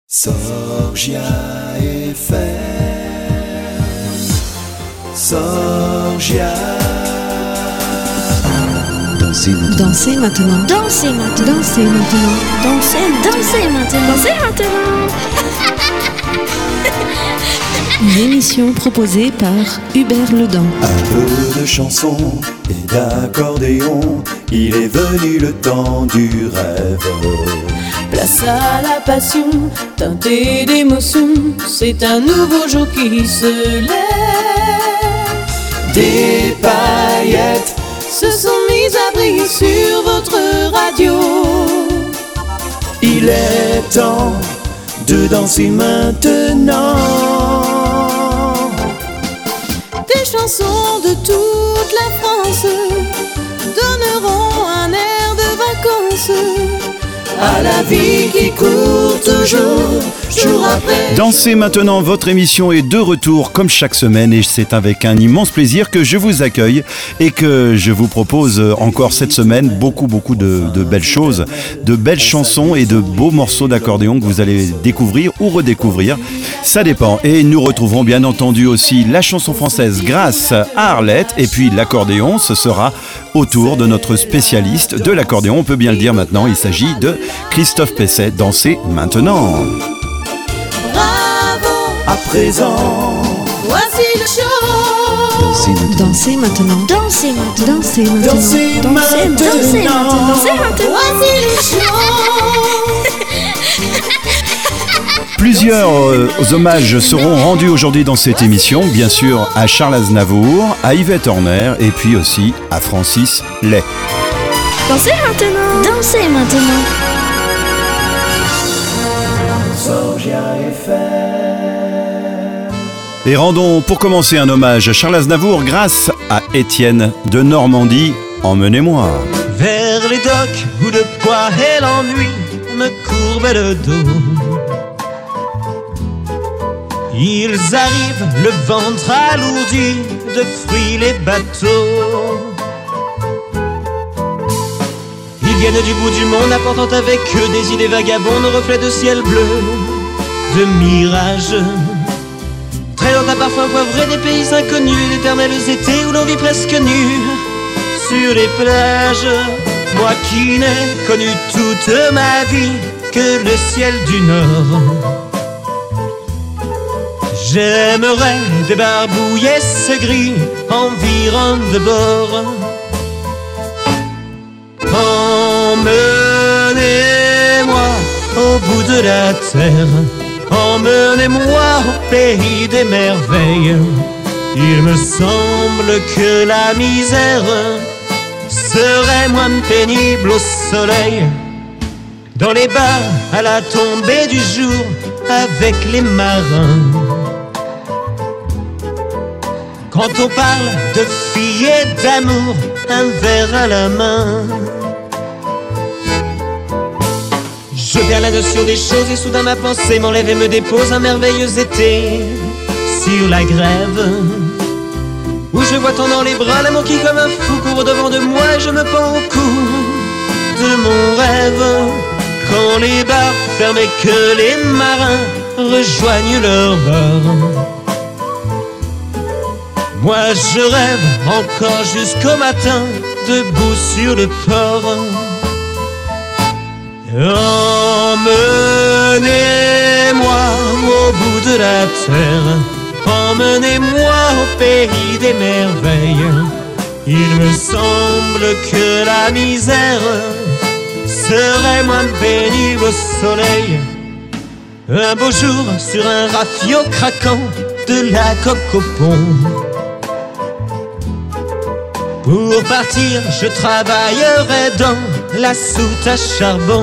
Sorgia FM. Sorgia. Dansez maintenant. Dansez maintenant. Dansez maintenant. Dansez maintenant. Dansez maintenant. Dansez maintenant. Une émission proposée par Hubert Ledan. Un peu de chansons et d'accordéon, il est venu le temps du rêve. Place à la passion, teintée d'émotion, c'est un nouveau jour qui se lève. Des paillettes se sont mises à briller sur votre radio. Il est temps de danser maintenant. Des chansons de toute la France donneront un air de vacances à la vie qui court toujours, jour après. Dansez maintenant, votre émission est de retour comme chaque semaine et c'est avec un immense plaisir que je vous accueille et que je vous propose encore cette semaine beaucoup de belles choses, de belles chansons et de beaux morceaux d'accordéon que vous allez découvrir ou redécouvrir, ça dépend. Et nous retrouverons bien entendu aussi la chanson française grâce à Arlette et puis l'accordéon, ce sera au tour de notre spécialiste de l'accordéon, on peut bien le dire maintenant, il s'agit de Christophe Pesset. Dansez maintenant. Bravo, À présent, voici le show. Dansez maintenant. Dansez maintenant. Dansez maintenant. dansez maintenant. Dansez maintenant. Voici le show. Plusieurs hommages seront rendus aujourd'hui dans cette émission, bien sûr à Charles Aznavour, à Yvette Horner et puis aussi à Francis Lai. Dansez maintenant. Dansez maintenant. Sorgia FM. Et rendons pour commencer un hommage à Charles Aznavour grâce à Étienne de Normandie. Emmenez-moi. Vers les docks où le poids et l'ennui me courbaient le dos. Ils arrivent, le ventre alourdi de fruits les bateaux. Ils viennent du bout du monde apportant avec eux des idées vagabondes aux reflets de ciel bleu, de mirages. Traînant à parfum poivré des pays inconnus, d'éternels étés où l'on vit presque nu sur les plages. Moi qui n'ai connu toute ma vie que le ciel du Nord, j'aimerais débarbouiller ce gris environ de bord. Emmenez-moi au bout de la terre, emmenez-moi au pays des merveilles. Il me semble que la misère serait moins pénible au soleil, dans les bars à la tombée du jour avec les marins. Quand on parle de filles et d'amour, un verre à la main. Je perds la notion des choses et soudain ma pensée m'enlève et me dépose un merveilleux été sur la grève, où je vois tant dans les bras l'amour qui comme un fou court devant de moi et je me pends au cou de mon rêve. Quand les bars ferment et que les marins rejoignent leur bord, moi je rêve encore jusqu'au matin, debout sur le port. Emmenez-moi au bout de la terre, emmenez-moi au pays des merveilles. Il me semble que la misère serait moins pénible au soleil. Un beau jour sur un rafio craquant de la coque au pont. Pour partir, je travaillerai dans la soute à charbon,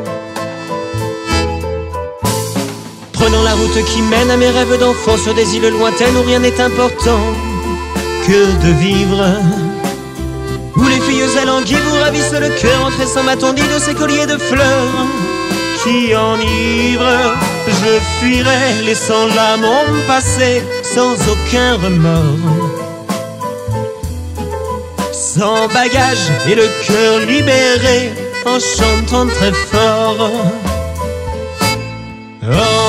prenant la route qui mène à mes rêves d'enfant sur des îles lointaines où rien n'est important que de vivre, où les filles alanguies vous ravissent le cœur en tressant ma tondie de ces colliers de fleurs qui enivrent. Je fuirai laissant là mon passé sans aucun remords, sans bagage et le cœur libéré en chantant très fort.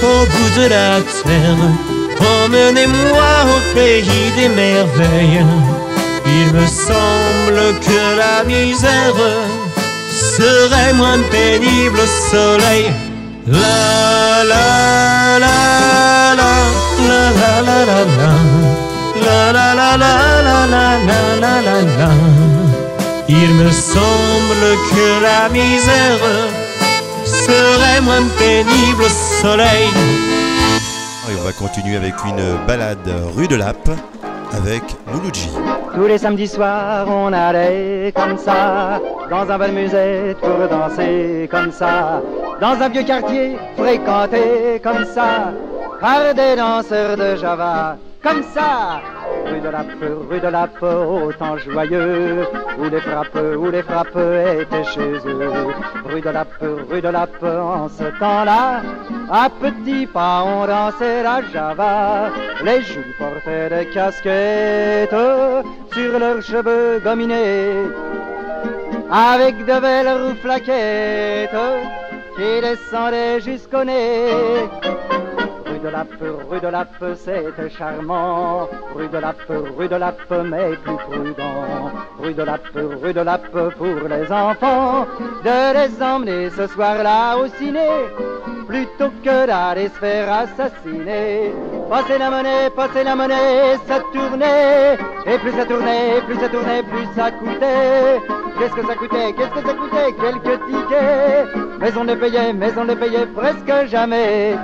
au bout de la terre. Emmenez-moi au pays des merveilles. Il me semble que la misère serait moins pénible au soleil. La la la la la la la la la la la la la la la la la la. Il me semble que la misère serait moins pénible au soleil. Et on va continuer avec une balade rue de Lappe avec Mouloudji. Tous les samedis soirs, on allait comme ça, dans un bal musette pour danser comme ça, dans un vieux quartier fréquenté comme ça, par des danseurs de Java, comme ça. Rue de Lappe, au temps joyeux, où les frappes étaient chez eux. Rue de Lappe, en ce temps-là, à petits pas on dansait la Java. Les jeunes portaient des casquettes sur leurs cheveux gominés, avec de belles rouflaquettes qui descendaient jusqu'au nez. Rue de Lappe, c'était charmant. Rue de Lappe, mais plus prudent. Rue de Lappe, pour les enfants, de les emmener ce soir-là au ciné, plutôt que d'aller se faire assassiner. Passer la monnaie, ça tournait. Et plus ça tournait, plus ça coûtait. Qu'est-ce que ça coûtait? Quelques tickets. Mais on les payait presque jamais.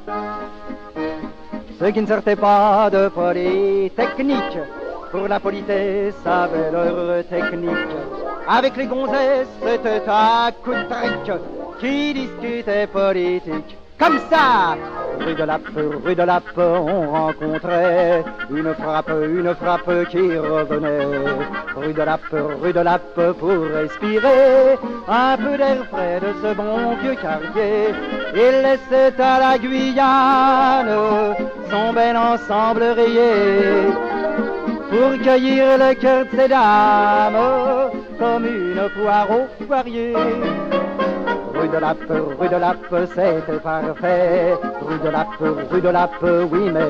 Ceux qui ne sortaient pas de Polytechnique, pour la politesse avaient leur technique. Avec les gonzesses, c'était à coup de trick, qui discutaient politique. Comme ça, rue de Lappe, on rencontrait une frappe qui revenait. Rue de Lappe, pour respirer un peu d'air frais de ce bon vieux quartier. Il laissait à la Guyane son bel ensemble rayé, pour cueillir le cœur de ces dames comme une poire au poirier. Rue de Lappe, c'était parfait. Rue de Lappe, oui mais.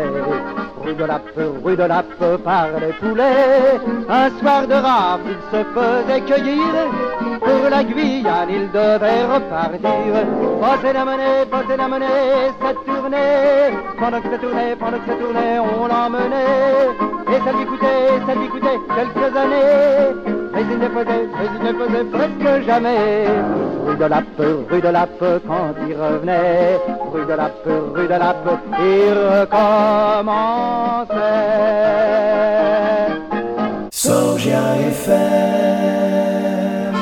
Rue de Lappe, par les poulets. Un soir de rafle, il se faisait cueillir. Pour la Guyane, il devait repartir. Passer la monnaie, ça tournait. Pendant que ça tournait, on l'emmenait. Et ça lui coûtait quelques années. Mais il ne faisait presque jamais. Rue de Lappe, quand il revenait. Rue de Lappe, il recommençait. Sorgia FM.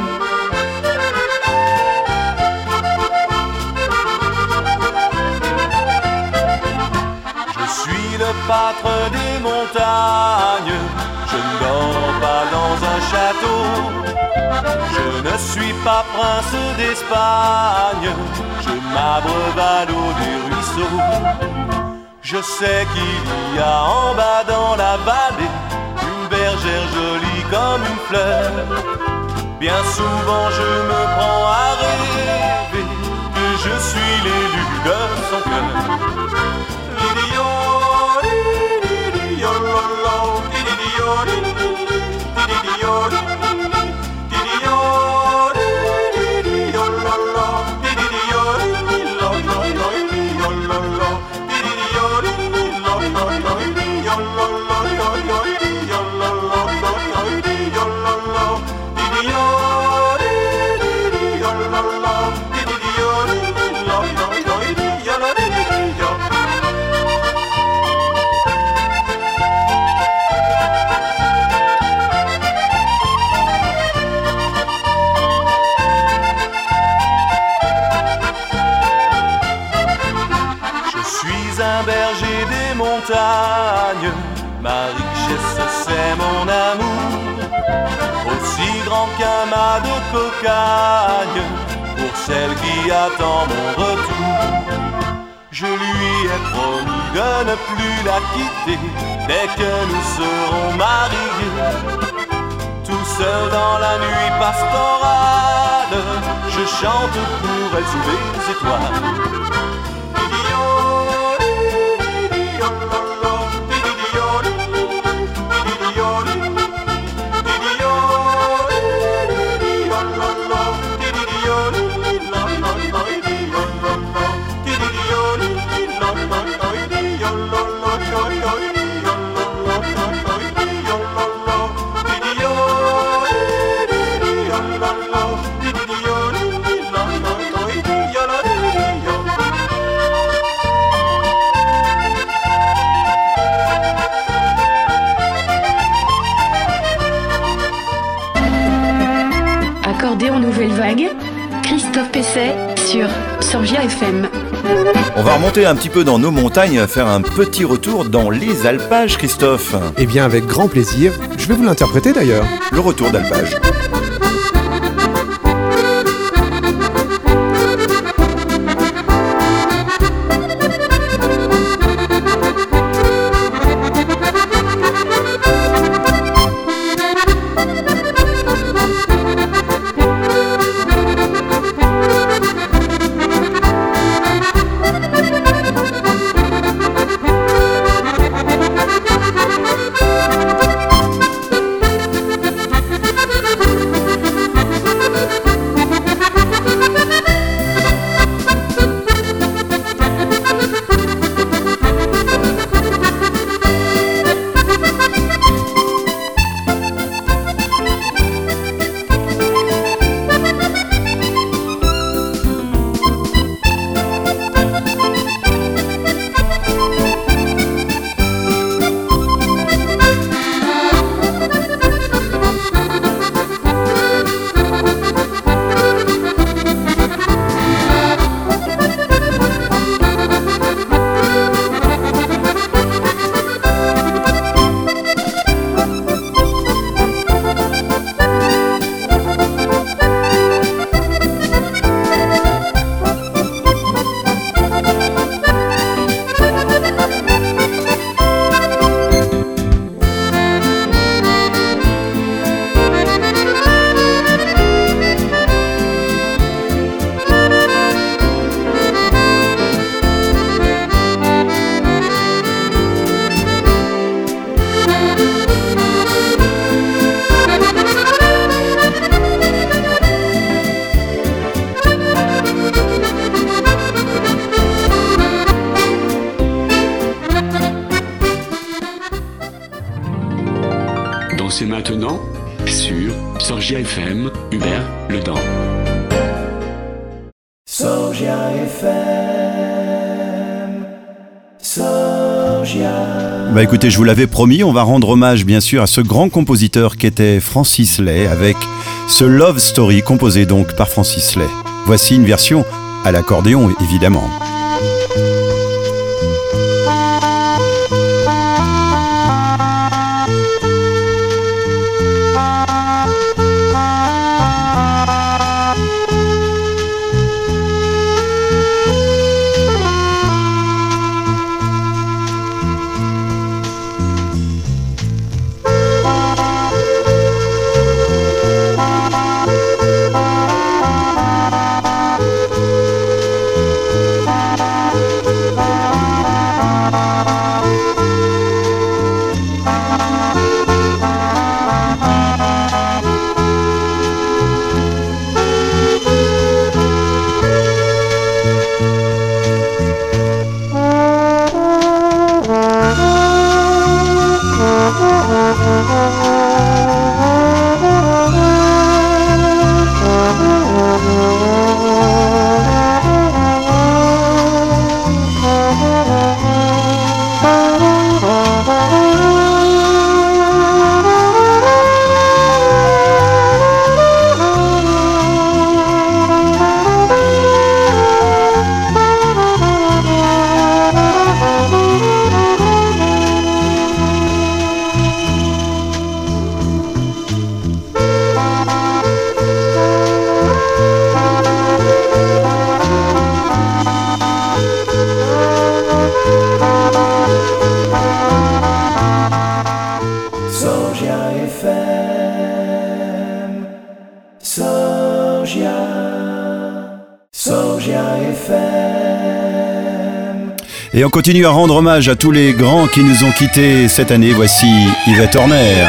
Je suis le pâtre des montagnes. Je ne dors pas dans un château. Je ne suis pas prince d'Espagne. Je m'abreuve l'eau des ruisseaux. Je sais qu'il y a en bas dans la vallée une bergère jolie comme une fleur. Bien souvent je me prends à rêver que je suis l'élu de son cœur. Ma richesse c'est mon amour, aussi grand qu'un mât de cocagne, pour celle qui attend mon retour. Je lui ai promis de ne plus la quitter dès que nous serons mariés. Tout seul dans la nuit pastorale, je chante pour elle sous les étoiles. Christophe Pesset sur Sorgia FM. On va remonter un petit peu dans nos montagnes, faire un petit retour dans les alpages, Christophe. Eh bien, avec grand plaisir. Je vais vous l'interpréter d'ailleurs. Le retour d'alpage. C'est maintenant sur Sorgia FM, Hubert Ledan. Sorgia FM, Sorgia. Bah écoutez, je vous l'avais promis, on va rendre hommage bien sûr à ce grand compositeur qu'était Francis Lay avec ce Love Story composé donc par Francis Lay. Voici une version à l'accordéon évidemment. Et on continue à rendre hommage à tous les grands qui nous ont quittés cette année. Voici Yvette Horner.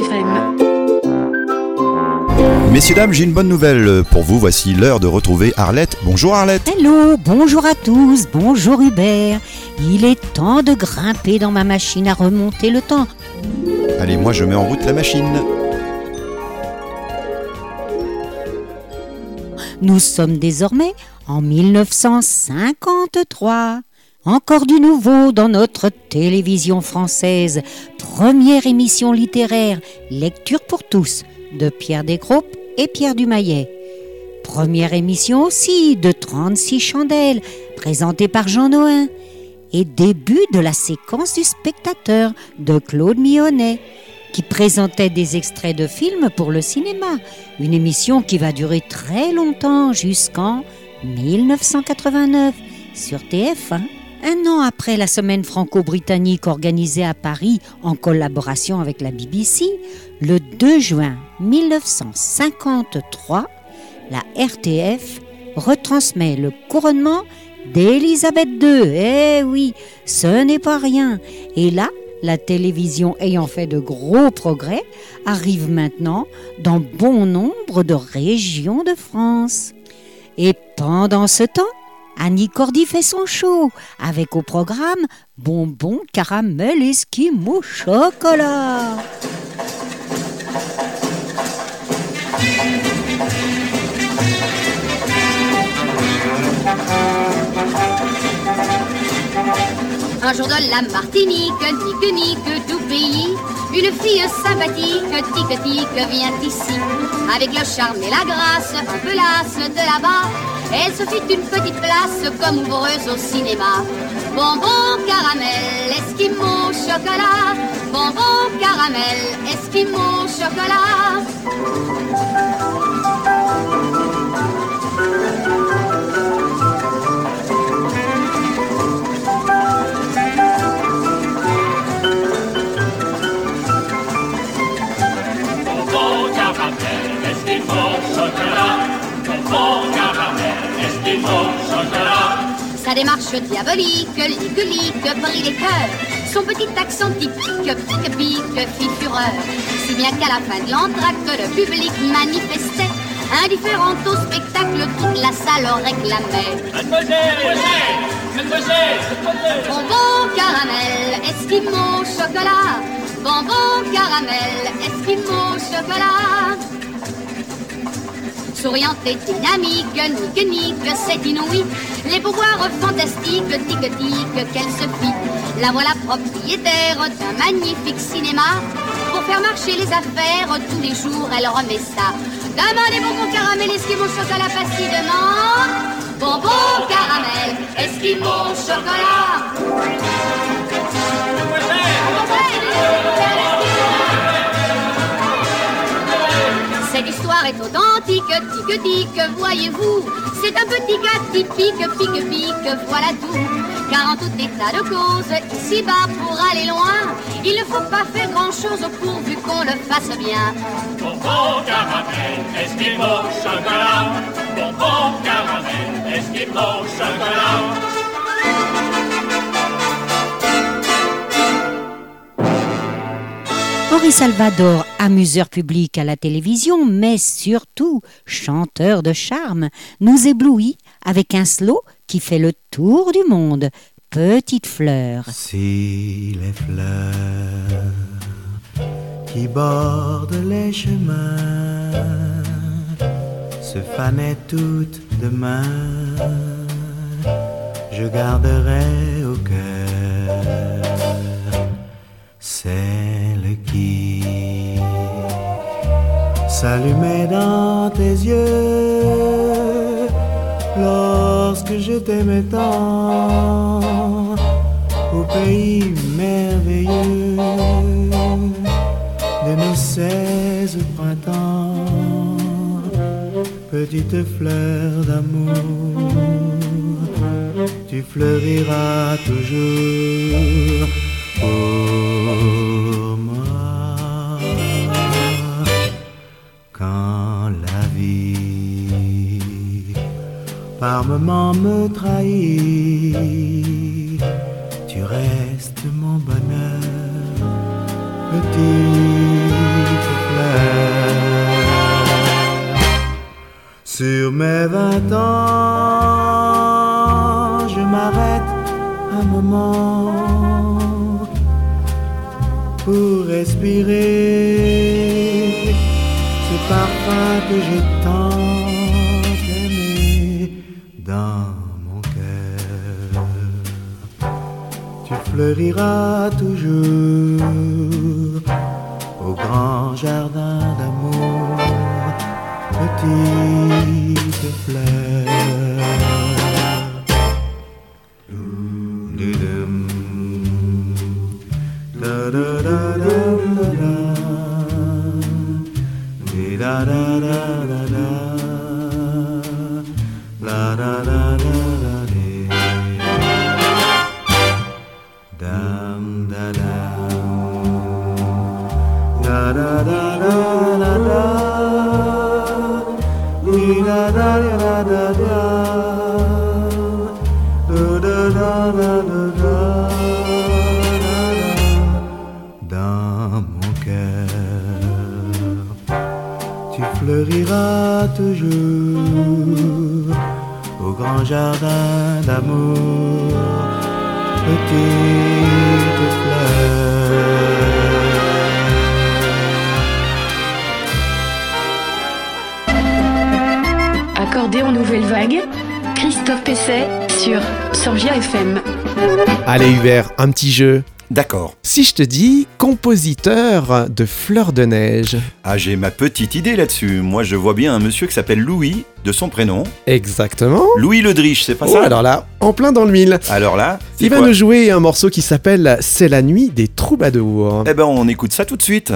FM. Messieurs, dames, j'ai une bonne nouvelle pour vous. Voici l'heure de retrouver Arlette. Bonjour Arlette. Hello, bonjour à tous, bonjour Hubert. Il est temps de grimper dans ma machine à remonter le temps. Allez, moi je mets en route la machine. Nous sommes désormais en 1953. Encore du nouveau dans notre télévision française. Première émission littéraire, Lecture pour tous, de Pierre Descroupes et Pierre Dumayet. Première émission aussi de 36 chandelles, présentée par Jean Nohain. Et début de la séquence du spectateur de Claude Millonnet, qui présentait des extraits de films pour le cinéma. Une émission qui va durer très longtemps, jusqu'en 1989, sur TF1. Un an après la semaine franco-britannique organisée à Paris en collaboration avec la BBC, le 2 juin 1953, la RTF retransmet le couronnement d'Élisabeth II. Eh oui, ce n'est pas rien. Et là, la télévision ayant fait de gros progrès, arrive maintenant dans bon nombre de régions de France. Et pendant ce temps, Annie Cordy fait son show, avec au programme bonbons, caramel, esquimaux, chocolat. Un jour de la Martinique, nique tout pays, une fille sympathique, tic vient ici. Avec le charme et la grâce, un peu lasse de là-bas, elle se fit une petite place comme ouvreuse au cinéma. Bonbons, caramel, esquimaux, chocolat. Bonbons, caramel, esquimaux, chocolat. Sa démarche diabolique, lique, prit les cœurs. Son petit accent typique, pique, fit fureur. Si bien qu'à la fin de l'entracte, le public manifestait. Indifférent au spectacle, toute la salle réclamait. Mademoiselle, bonbons, caramel, esquimaux, chocolat. Bonbons, caramel, esquimaux, chocolat. Souriante et dynamique, nique, c'est inouï. Les pouvoirs fantastiques, tic, qu'elle se fit. La voilà propriétaire d'un magnifique cinéma. Pour faire marcher les affaires, tous les jours, elle remet ça. Demandez bonbons, caramel, esquimaux, chocolat facilement. Bonbons, caramel, esquimaux, chocolat. Cette histoire est authentique, tic, voyez-vous. C'est un petit cas typique, pique, voilà tout. Car en tout état de cause, ici-bas pour aller loin, il ne faut pas faire grand-chose pourvu qu'on le fasse bien. Bonbons, caramel, esquimaux, chocolat. Bonbons, caramel, esquimaux, chocolat. Henri Salvador, amuseur public à la télévision, mais surtout chanteur de charme, nous éblouit avec un slow qui fait le tour du monde. Petite fleur. Si les fleurs qui bordent les chemins se fanaient toutes demain, je garderai au cœur celle qui s'allumait dans tes yeux lorsque je t'aimais tant au pays merveilleux de nos 16 printemps. Petite fleur d'amour, tu fleuriras toujours pour moi. Quand la vie par moments me trahit, tu restes mon bonheur. Petite mes 20 ans, je m'arrête un moment pour respirer ce parfum que j'ai tant aimé dans mon cœur. Tu fleuriras toujours au grand jardin d'amour, petite fleur. Dans mon cœur, tu fleuriras toujours au grand jardin d'amour, petite fleur. Accordéon Nouvelle Vague, Christophe Pesset sur Sorgia FM. Allez Hubert, un petit jeu. D'accord. Si je te dis compositeur de Fleurs de Neige. Ah, j'ai ma petite idée là-dessus. Moi, je vois bien un monsieur qui s'appelle Louis, de son prénom. Exactement. Louis Le Driche, c'est pas ça? Alors là, en plein dans le mille. Alors là, il va nous jouer un morceau qui s'appelle C'est la nuit des troubadours. Eh ben, on écoute ça tout de suite.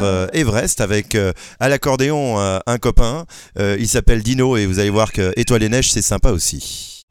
centre Everest avec à l'accordéon un copain. Il s'appelle Dino et vous allez voir que Étoile et Neige c'est sympa aussi.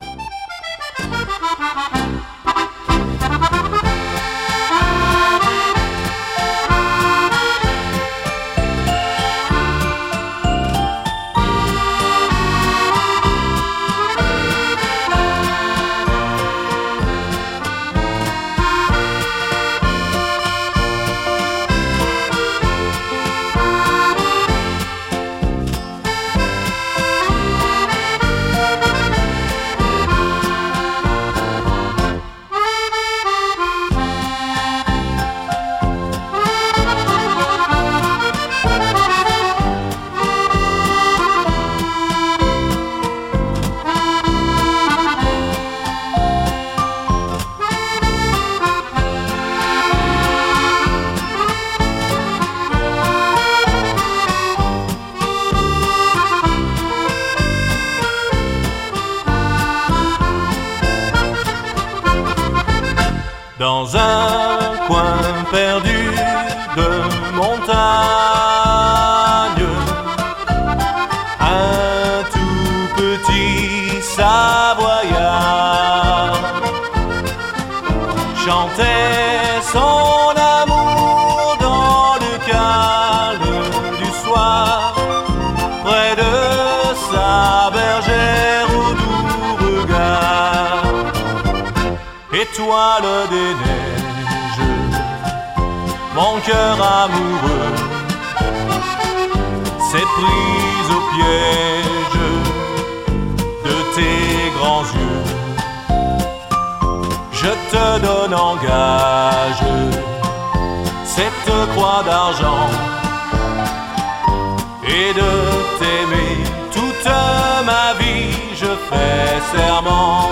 Dans un coin perdu de montagne, un tout petit Savoyard chantait son amour dans le calme du soir, près de sa bergère au doux regard. Étoile des neiges, mon cœur amoureux s'est pris au piège de tes grands yeux. Je te donne en gage cette croix d'argent et de t'aimer toute ma vie, je fais serment.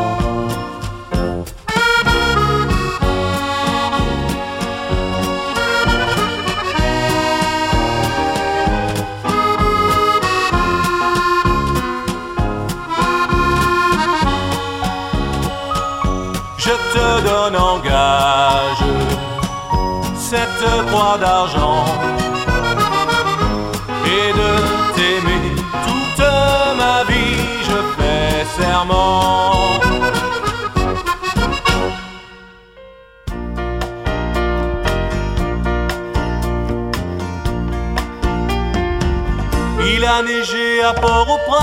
Je te donne en gage cette croix d'argent et de t'aimer toute ma vie, je fais serment. Il a neigé à Port-au-Prince,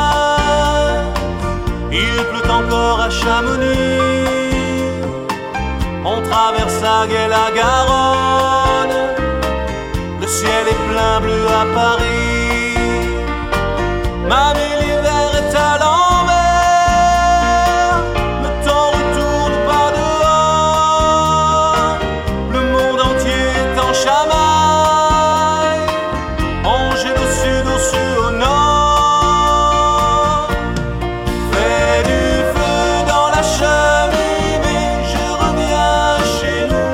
il pleut encore à Chamonix. On traverse à Gué la Garonne, le ciel est plein bleu à Paris. Mamie, l'hiver est à l'envers, le temps retourne pas dehors. Le monde entier est en chamaille, on gèle au sud, au nord. Fais du feu dans la cheminée, je reviens chez nous.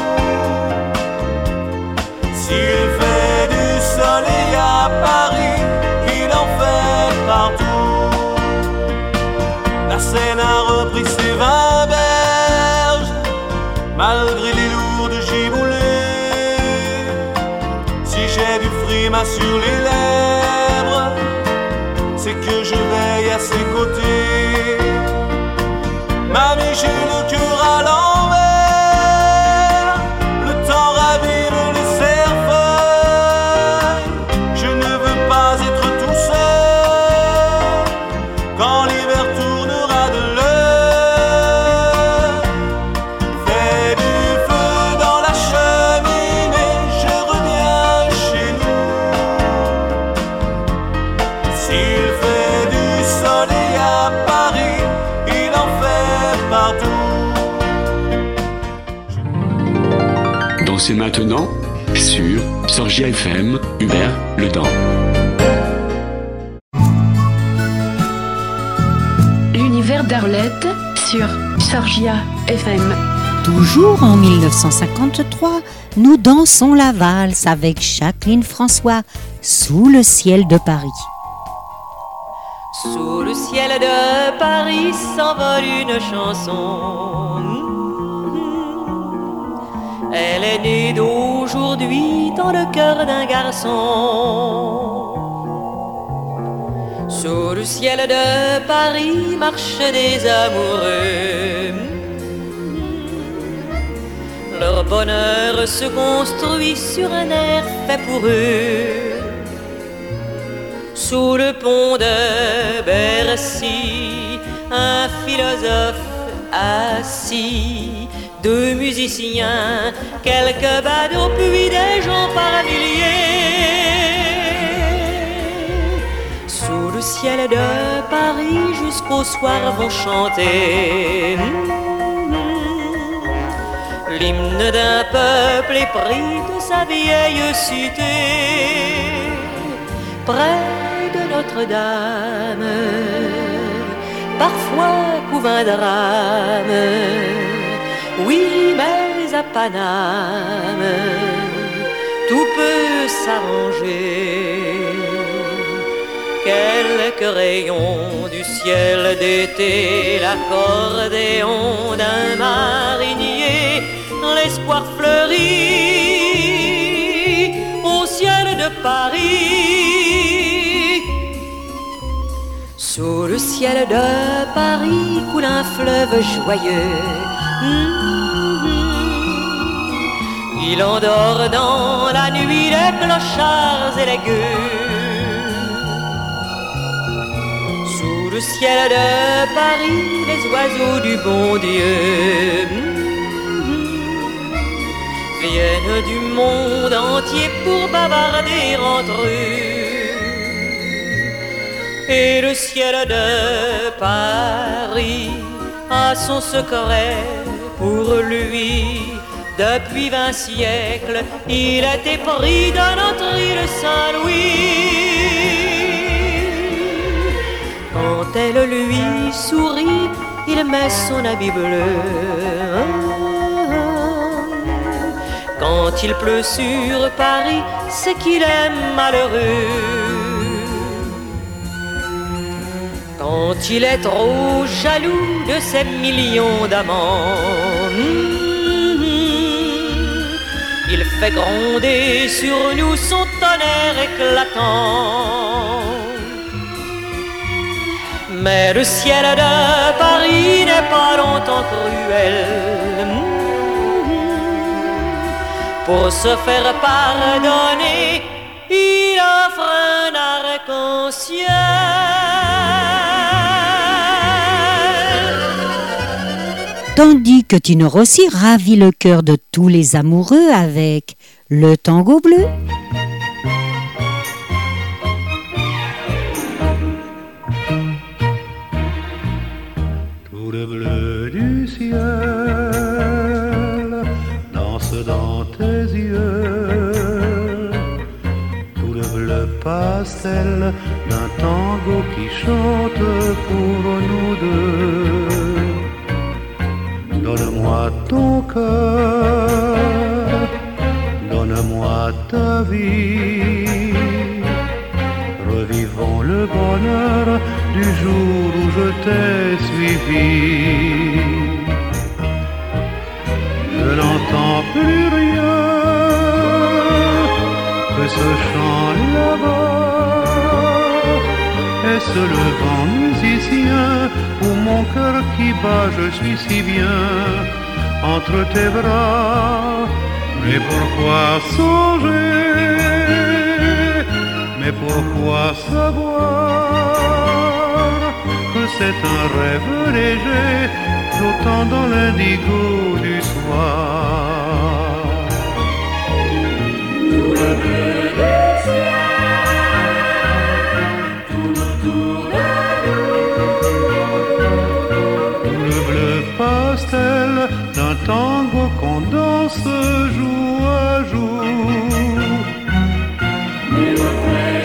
S'il fait du soleil à Paris, il en fait partout. La Seine a repris ses 20 berges, malgré les lourdes giboulées. Si j'ai du frima sur les lèvres, c'est que je veille à ses côtés. Mamie, j'ai le cœur à l'envers, le temps ravive les cerfeuilles. Je ne veux pas être tout seul quand l'hiver tournera de l'heure. Fais du feu dans la cheminée, je reviens chez nous. S'il fait du soleil à Paris, il en fait partout. Dansez maintenant sur Sorgia FM, Hubert Ledan. L'univers d'Arlette sur Sorgia FM. Toujours en 1953, nous dansons la valse avec Jacqueline François sous le ciel de Paris. Sous le ciel de Paris s'envole une chanson. Elle est née d'aujourd'hui dans le cœur d'un garçon. Sous le ciel de Paris marchent des amoureux. Leur bonheur se construit sur un air fait pour eux. Sous le pont de Bercy, un philosophe assis, deux musiciens, quelques badauds, puis des gens par milliers. Sous le ciel de Paris, jusqu'au soir vont chanter l'hymne d'un peuple épris de sa vieille cité. Près de Notre-Dame, parfois couve un drame. Oui, mais à Paname, tout peut s'arranger. Quelques rayons du ciel d'été, l'accordéon d'un marinier, l'espoir fleurit au ciel de Paris. Sous le ciel de Paris coule un fleuve joyeux. Il endort dans la nuit les clochards et les gueux. Sous le ciel de Paris, les oiseaux du bon Dieu viennent du monde entier pour bavarder entre eux. Et le ciel de Paris a son secret pour lui. Depuis 20 siècles, il a été pris dans notre île Saint-Louis. Quand elle lui sourit, il met son habit bleu. Quand il pleut sur Paris, c'est qu'il est malheureux. Quand il est trop jaloux de ses millions d'amants, il fait gronder sur nous son tonnerre éclatant. Mais le ciel de Paris n'est pas longtemps cruel. Pour se faire pardonner, il offre un arc-en-ciel. Tandis que Tino Rossi ravit le cœur de tous les amoureux avec le tango bleu. Tout le bleu du ciel danse dans tes yeux. Tout le bleu pastel d'un tango qui chante pour nous deux. Donne-moi ton cœur, donne-moi ta vie. Revivons le bonheur du jour où je t'ai suivi. Je n'entends plus rien que ce chant là-bas. Est-ce le vent musicien ou mon cœur qui bat? Je suis si bien entre tes bras. Mais pourquoi songer? Mais pourquoi savoir que c'est un rêve léger flottant dans l'indigo du soir? Tout le bleu du ciel, tout autour de nous. Tout le bleu pastel d'un tango qu'on danse jour à jour. Les reflets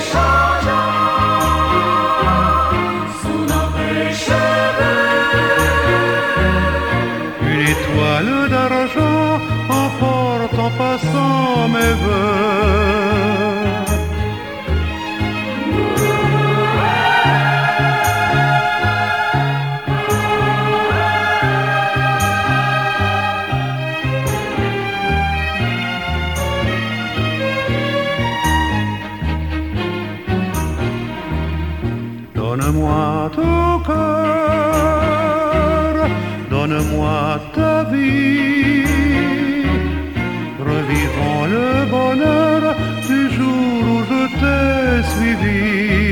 changeants sous nos cheveux. Une étoile d'argent emporte en passant mes voeux. Donne-moi ton cœur, donne-moi ta vie. Revivons le bonheur du jour où je t'ai suivi.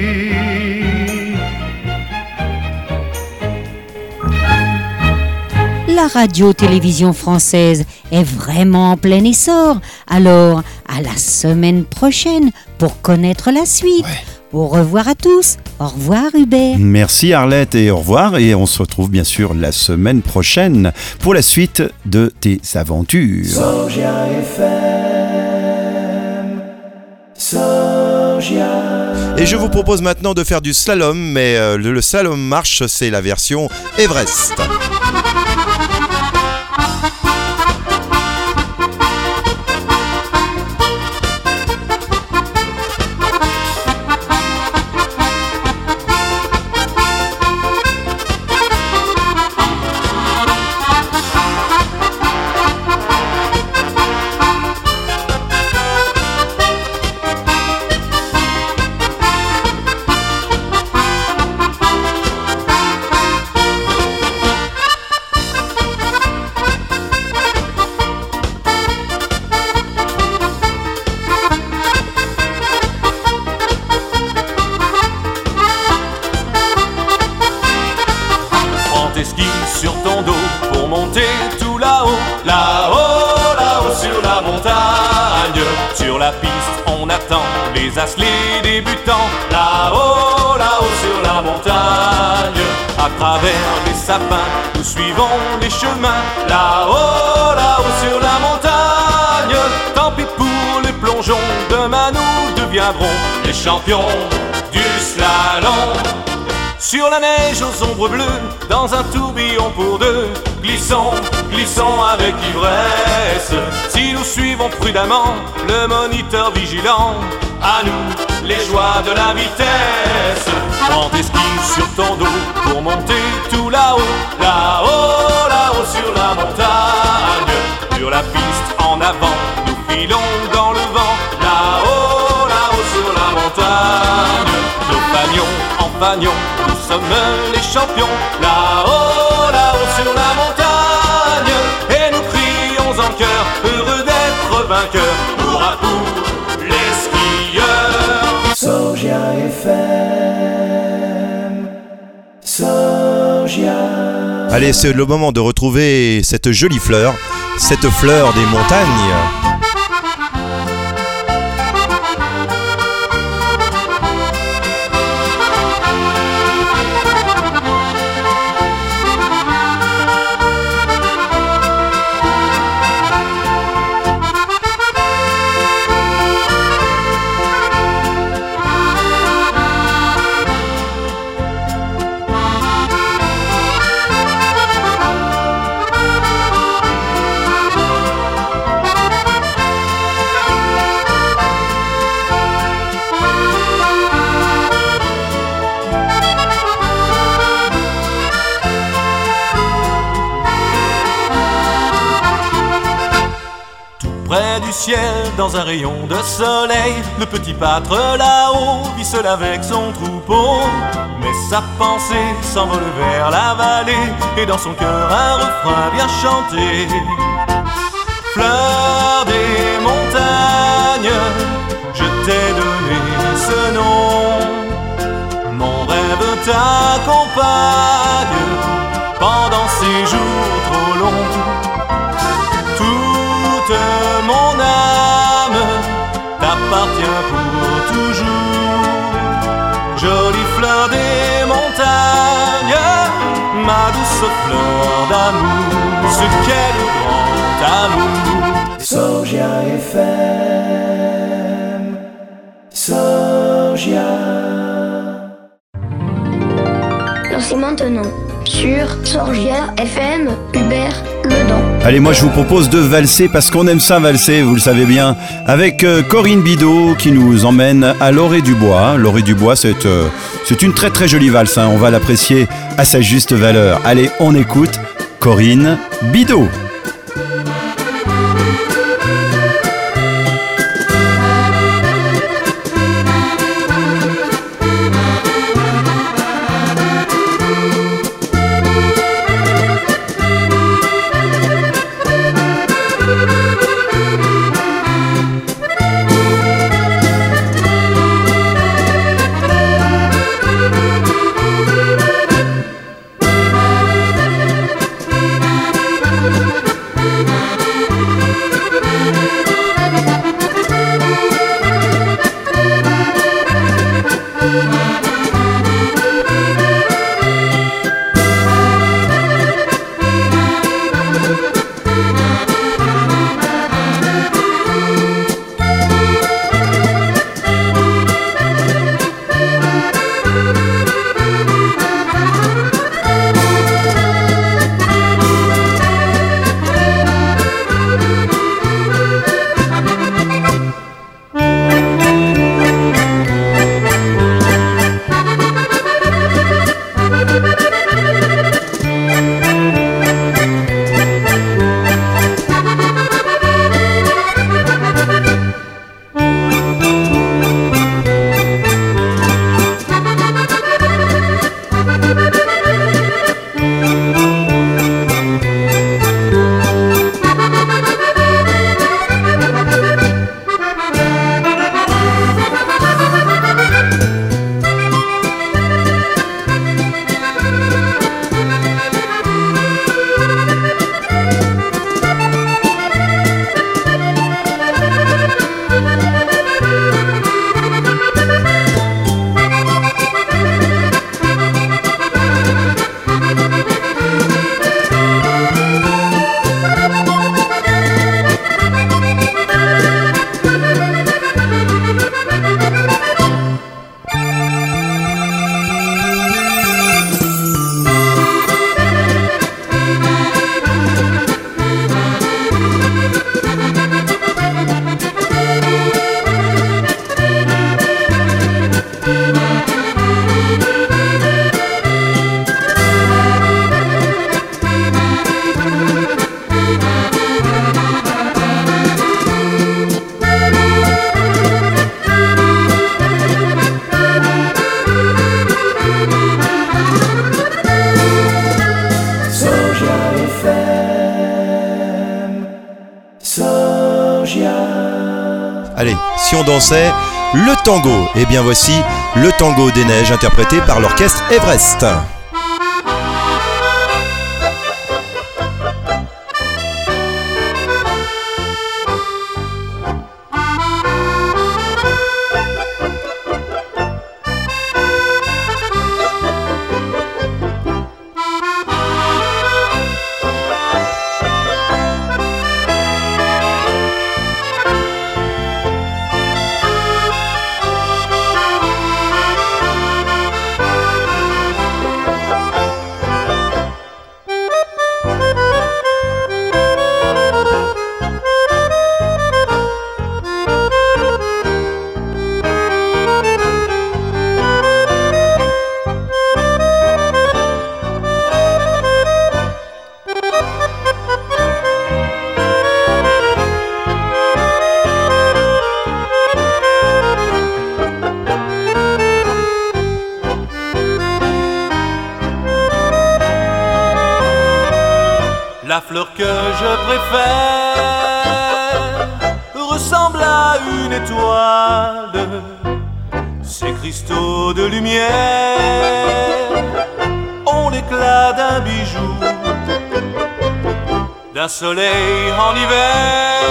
La radio-télévision française est vraiment en plein essor. Alors, à la semaine prochaine pour connaître la suite. Ouais. Au revoir à tous. Au revoir Hubert. Merci Arlette et au revoir. Et on se retrouve bien sûr la semaine prochaine pour la suite de tes aventures. Sorgia FM. Sorgia. Et je vous propose maintenant de faire du slalom, mais le slalom marche, c'est la version Everest. Les débutants, là-haut, là-haut sur la montagne. À travers les sapins, nous suivons les chemins, là-haut, là-haut sur la montagne. Tant pis pour les plongeons, demain nous deviendrons les champions du slalom. Sur la neige aux ombres bleues, dans un tourbillon pour deux, glissons, glissons avec ivresse. Si nous suivons prudemment le moniteur vigilant, à nous les joies de la vitesse. Prends tes skis sur ton dos pour monter tout là-haut, là-haut, là-haut sur la montagne. Sur la piste en avant, nous filons dans le vent, là-haut, là-haut sur la montagne. Nos fanions en fanions, nous sommes les champions, là-haut, là-haut sur la montagne. Et nous crions en chœur, heureux d'être vainqueurs, pour à coup les skieurs. Sorgia FM. Sorgia. Allez, c'est le moment de retrouver cette jolie fleur, cette fleur des montagnes. Près du ciel, dans un rayon de soleil, le petit pâtre là-haut vit seul avec son troupeau. Mais sa pensée s'envole vers la vallée, et dans son cœur un refrain vient chanter. Fleur des montagnes, je t'ai donné ce nom. Mon rêve t'accompagne pendant ces jours trop longs. Mon âme t'appartient pour toujours. Jolie fleur des montagnes, ma douce fleur d'amour, ce qu'est le grand amour. Sorgia FM. Sorgia. Alors c'est maintenant sur Sorgia FM, Hubert Ledan. Allez, moi je vous propose de valser parce qu'on aime ça valser, vous le savez bien, avec Corinne Bidot qui nous emmène à l'Orée du Bois. L'Orée du Bois, c'est une très très jolie valse, hein. On va l'apprécier à sa juste valeur. Allez, on écoute Corinne Bidot. Allez, si on dansait le tango, et bien voici le tango des neiges interprété par l'orchestre Everest. La fleur que je préfère ressemble à une étoile. Ses cristaux de lumière ont l'éclat d'un bijou, d'un soleil en hiver,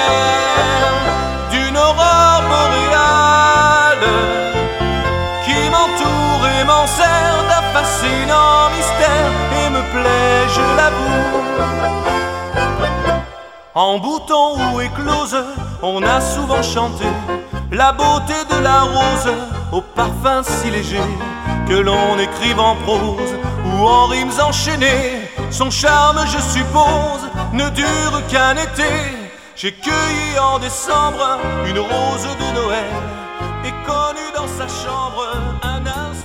d'une aurore boréale qui m'entoure et m'enserre d'un fascinant mystère et me plaît, je l'avoue. En bouton ou éclose, on a souvent chanté la beauté de la rose, au parfum si léger que l'on écrive en prose ou en rimes enchaînées. Son charme, je suppose, ne dure qu'un été. J'ai cueilli en décembre une rose de Noël et connu dans sa chambre un instant.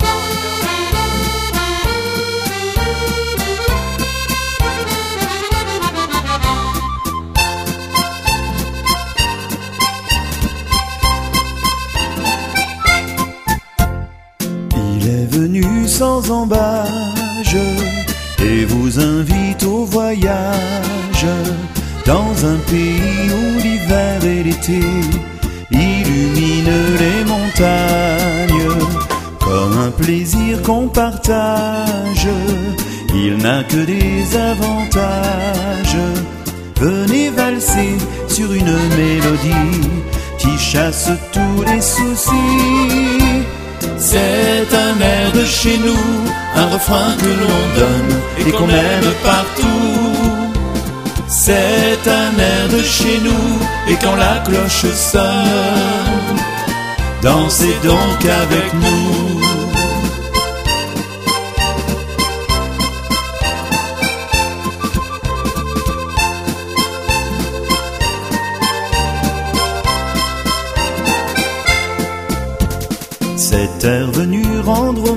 Venu sans embâge et vous invite au voyage dans un pays où l'hiver et l'été illuminent les montagnes comme un plaisir qu'on partage. Il n'a que des avantages. Venez valser sur une mélodie qui chasse tous les soucis. C'est un air de chez nous, un refrain que l'on donne et qu'on aime partout. C'est un air de chez nous, et quand la cloche sonne, dansez donc avec nous.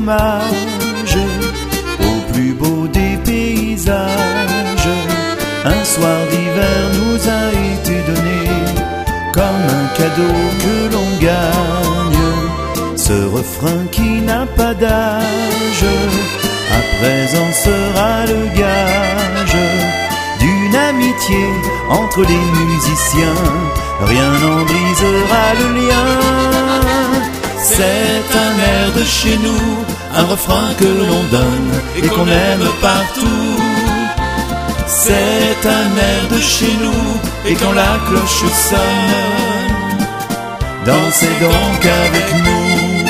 hommage au plus beau des paysages. Un soir d'hiver nous a été donné comme un cadeau que l'on gagne. Ce refrain qui n'a pas d'âge, à présent sera le gage d'une amitié entre les musiciens. Rien n'en brisera le lien. C'est un air de chez nous, un refrain que l'on donne et qu'on aime partout. C'est un air de chez nous, et quand la cloche sonne, dansez donc avec nous.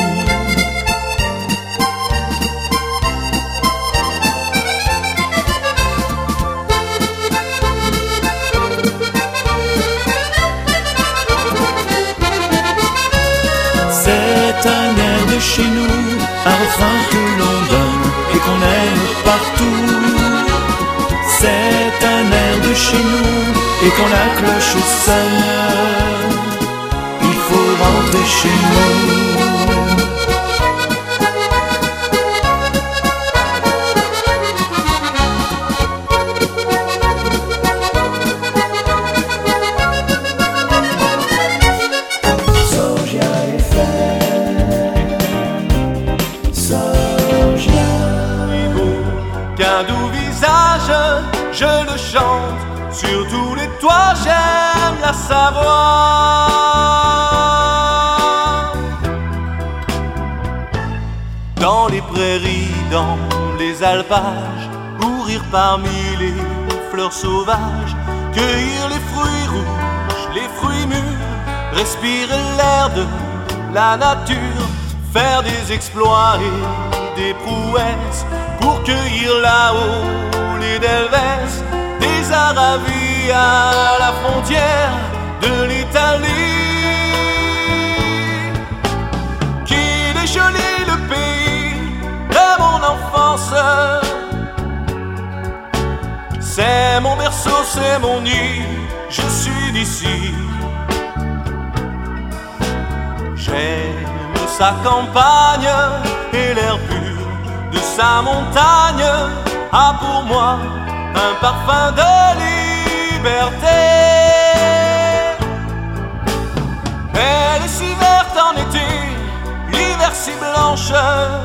C'est un air de chez nous, un refrain que l'on donne et qu'on aime partout. C'est un air de chez nous, et quand la cloche sonne, il faut rentrer chez nous. Qu'un doux visage, je le chante sur tous les toits, j'aime la Savoie. Dans les prairies, dans les alpages, courir parmi les fleurs sauvages, cueillir les fruits rouges, les fruits mûrs, respirer l'air de la nature, faire des exploits et des prouesses pour cueillir là-haut les delvès, des Arabies à la frontière de l'Italie. Qu'il est joli le pays de mon enfance, c'est mon berceau, c'est mon nid, je suis d'ici. J'aime sa campagne et l'air pur de sa montagne a pour moi un parfum de liberté. Elle est si verte en été, l'hiver si blanche,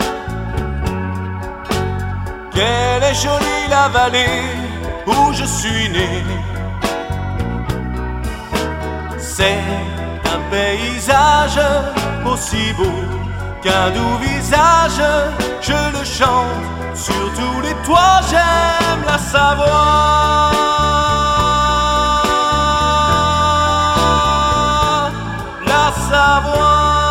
qu'elle est jolie la vallée où je suis né. C'est un paysage aussi beau qu'un doux visage, je le chante sur tous les toits, j'aime la Savoie. La Savoie.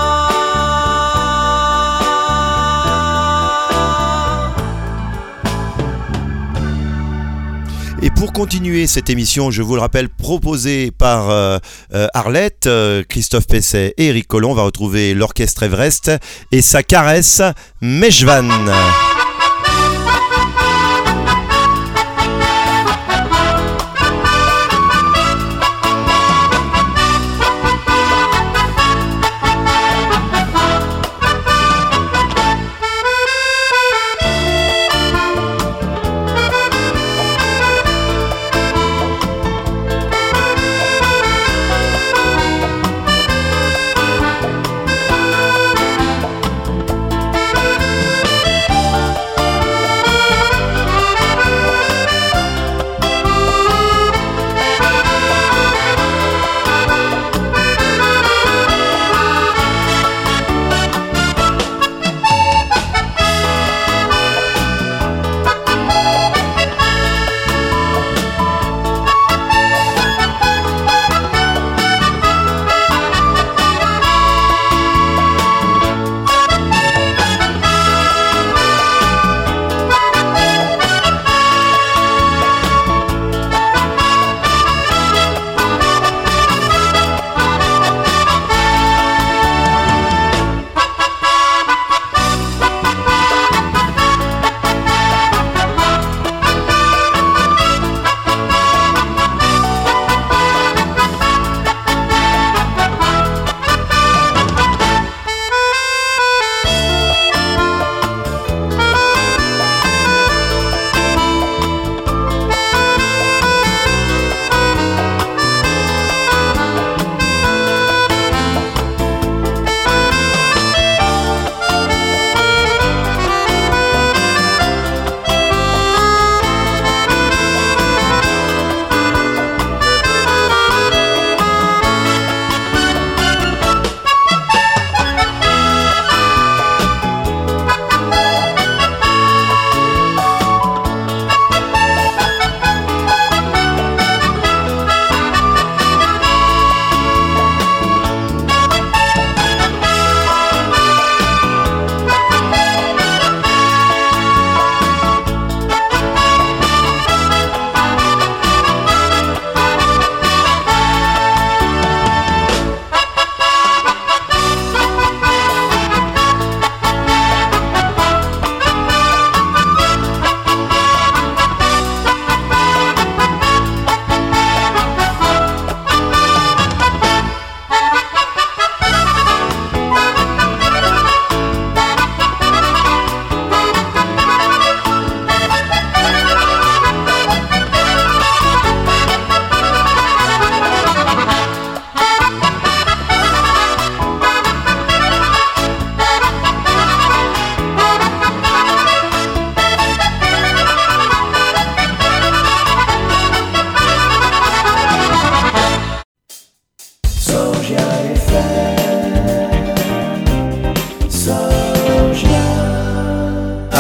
Et pour continuer cette émission, je vous le rappelle, proposée par Arlette, Christophe Pesset et Eric Collomb, on va retrouver l'orchestre Everest et sa caresse Mejvan.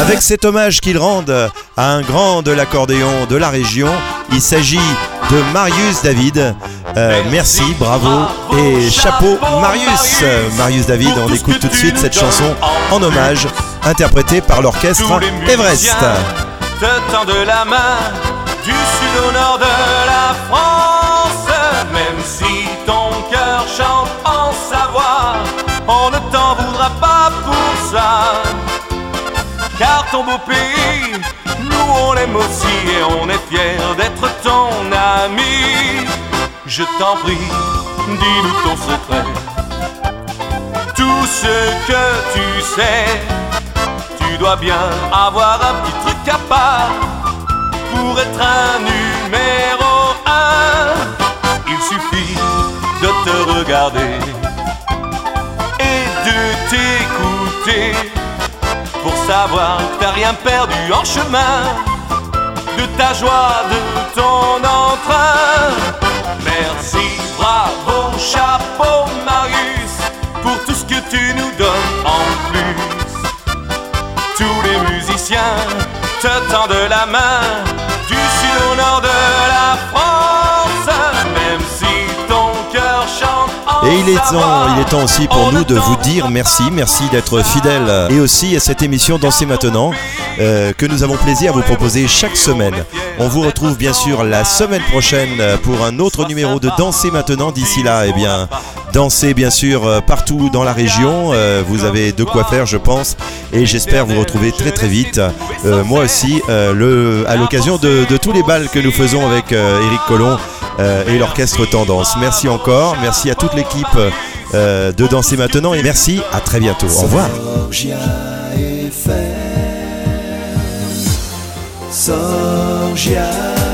Avec cet hommage qu'ils rendent à un grand de l'accordéon de la région, il s'agit de Marius David. Merci, bravo et chapeau Marius. Marius David, on écoute tout de suite cette chanson en hommage, interprétée par l'orchestre Everest. Te tendent la main du sud au nord de la France. Même si ton cœur chante en Savoie, on ne t'en voudra pas pour ça. Car ton beau pays, nous on l'aime aussi et on est fiers d'être ton ami. Je t'en prie, dis-nous ton secret. Tout ce que tu sais, tu dois bien avoir un petit truc à part pour être un numéro 1. Il suffit de te regarder et de t'écouter pour savoir que t'as rien perdu en chemin de ta joie, de ton entrain. Merci, bravo, chapeau Marius pour tout ce que tu nous donnes en plus. Tous les musiciens te tendent la main du sud au nord de la France. Même si ton cœur chante en Et il est temps aussi pour nous de vous dire merci d'être fidèles et aussi à cette émission Dansez maintenant que nous avons plaisir à vous proposer chaque semaine. On vous retrouve bien sûr la semaine prochaine pour un autre numéro de Dansez maintenant. D'ici là, eh bien, dansez bien sûr partout dans la région. Vous avez de quoi faire, je pense, et j'espère vous retrouver très très vite. Moi aussi, à l'occasion de tous les bals que nous faisons avec Éric Collomb et l'orchestre Tendance. Merci encore, merci à toute l'équipe de Danser maintenant et merci, à très bientôt. Au revoir. Sorgia FM. Sorgia